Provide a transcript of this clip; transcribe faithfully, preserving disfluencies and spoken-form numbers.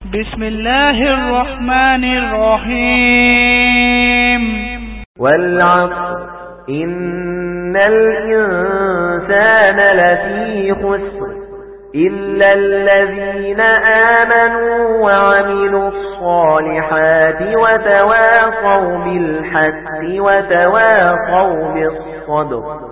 بسم الله الرحمن الرحيم والعصر إن الإنسان لفي خسر إلا الذين آمنوا وعملوا الصالحات وتواصوا بالحق وتواصوا بالصبر